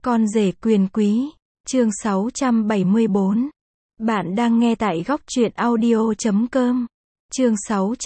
Con rể quyền quý, chương 674. Bạn đang nghe tại góc truyện audio.com. Chương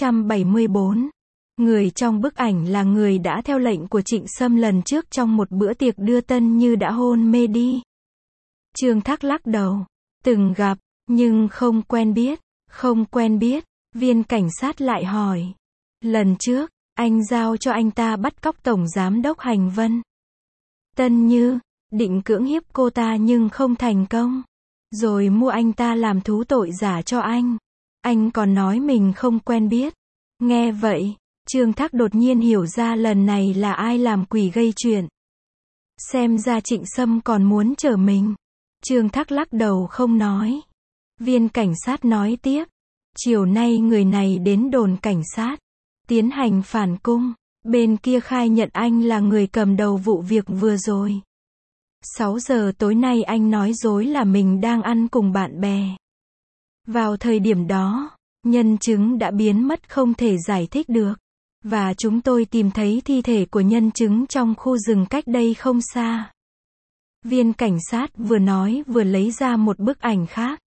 674. Người trong bức ảnh là người đã theo lệnh của Trịnh Sâm lần trước trong một bữa tiệc đưa tân như đã hôn mê đi. Trương Thác lắc đầu. Từng gặp, nhưng không quen biết. Không quen biết, viên cảnh sát lại hỏi. Lần trước, anh giao cho anh ta bắt cóc Tổng Giám đốc Hành Vân. Tân Như, định cưỡng hiếp cô ta nhưng không thành công. Rồi mua anh ta làm thú tội giả cho anh. Anh còn nói mình không quen biết. Nghe vậy, Trương Thác đột nhiên hiểu ra lần này là ai làm quỷ gây chuyện. Xem ra Trịnh Sâm còn muốn chở mình. Trương Thác lắc đầu không nói. Viên cảnh sát nói tiếp. Chiều nay người này đến đồn cảnh sát. Tiến hành phản cung. Bên kia khai nhận anh là người cầm đầu vụ việc vừa rồi. 6 giờ tối nay anh nói dối là mình đang ăn cùng bạn bè. Vào thời điểm đó, nhân chứng đã biến mất không thể giải thích được. Và chúng tôi tìm thấy thi thể của nhân chứng trong khu rừng cách đây không xa. Viên cảnh sát vừa nói vừa lấy ra một bức ảnh khác.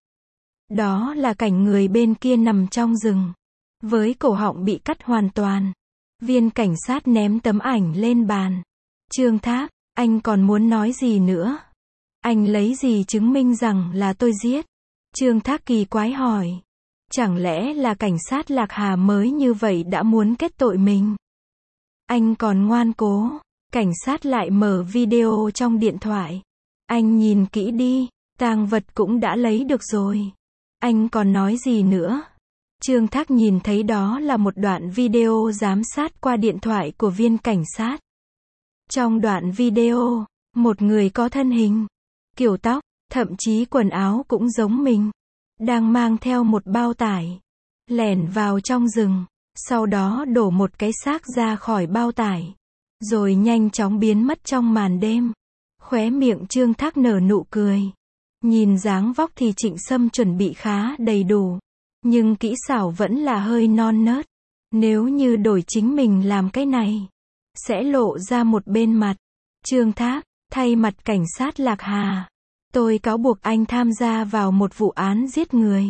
Đó là cảnh người bên kia nằm trong rừng, với cổ họng bị cắt hoàn toàn. Viên cảnh sát ném tấm ảnh lên bàn. Trương Thác, anh còn muốn nói gì nữa? Anh lấy gì chứng minh rằng là tôi giết? Trương Thác kỳ quái hỏi. Chẳng lẽ là cảnh sát Lạc Hà mới như vậy đã muốn kết tội mình? Anh còn ngoan cố. Cảnh sát lại mở video trong điện thoại. Anh nhìn kỹ đi, tang vật cũng đã lấy được rồi. Anh còn nói gì nữa? Trương Thác nhìn thấy đó là một đoạn video giám sát qua điện thoại của viên cảnh sát. Trong đoạn video, một người có thân hình, kiểu tóc, thậm chí quần áo cũng giống mình, đang mang theo một bao tải, lẻn vào trong rừng, sau đó đổ một cái xác ra khỏi bao tải, rồi nhanh chóng biến mất trong màn đêm. Khóe miệng Trương Thác nở nụ cười. Nhìn dáng vóc thì Trịnh Sâm chuẩn bị khá đầy đủ, nhưng kỹ xảo vẫn là hơi non nớt. Nếu như đổi chính mình làm cái này, sẽ lộ ra một bên mặt. Trương Thác, thay mặt cảnh sát Lạc Hà, tôi cáo buộc anh tham gia vào một vụ án giết người,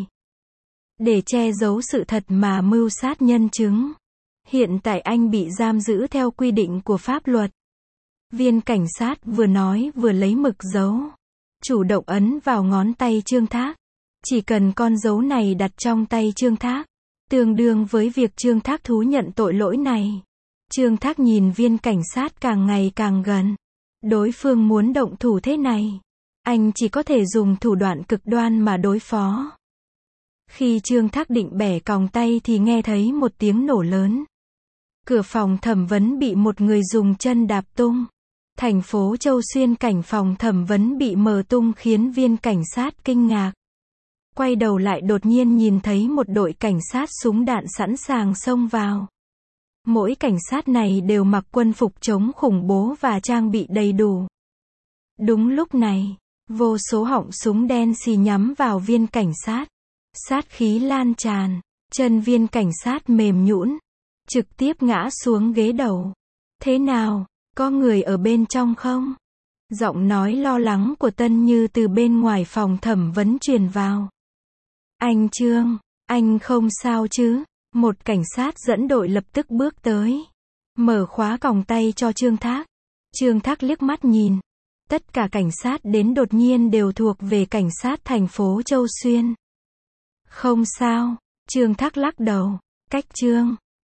để che giấu sự thật mà mưu sát nhân chứng. Hiện tại anh bị giam giữ theo quy định của pháp luật. Viên cảnh sát vừa nói vừa lấy mực dấu, chủ động ấn vào ngón tay Trương Thác. Chỉ cần con dấu này đặt trong tay Trương Thác, tương đương với việc Trương Thác thú nhận tội lỗi này. Trương Thác nhìn viên cảnh sát càng ngày càng gần. Đối phương muốn động thủ thế này, anh chỉ có thể dùng thủ đoạn cực đoan mà đối phó. Khi Trương Thác định bẻ còng tay thì nghe thấy một tiếng nổ lớn. Cửa phòng thẩm vấn bị một người dùng chân đạp tung. Thành phố Châu Xuyên cảnh phòng thẩm vấn bị mở tung khiến viên cảnh sát kinh ngạc. Quay đầu lại đột nhiên nhìn thấy một đội cảnh sát súng đạn sẵn sàng xông vào. Mỗi cảnh sát này đều mặc quân phục chống khủng bố và trang bị đầy đủ. Đúng lúc này, vô số họng súng đen xì nhắm vào viên cảnh sát. Sát khí lan tràn, chân viên cảnh sát mềm nhũn, trực tiếp ngã xuống ghế đầu. Thế nào, có người ở bên trong không? Giọng nói lo lắng của Tân Như từ bên ngoài phòng thẩm vấn truyền vào. Anh Trương, anh không sao chứ? Một cảnh sát dẫn đội lập tức bước tới, mở khóa còng tay cho Trương Thác. Trương Thác liếc mắt nhìn. Tất cả cảnh sát đến đột nhiên đều thuộc về cảnh sát thành phố Châu Xuyên. Không sao, Trương Thác lắc đầu. Cách Trương,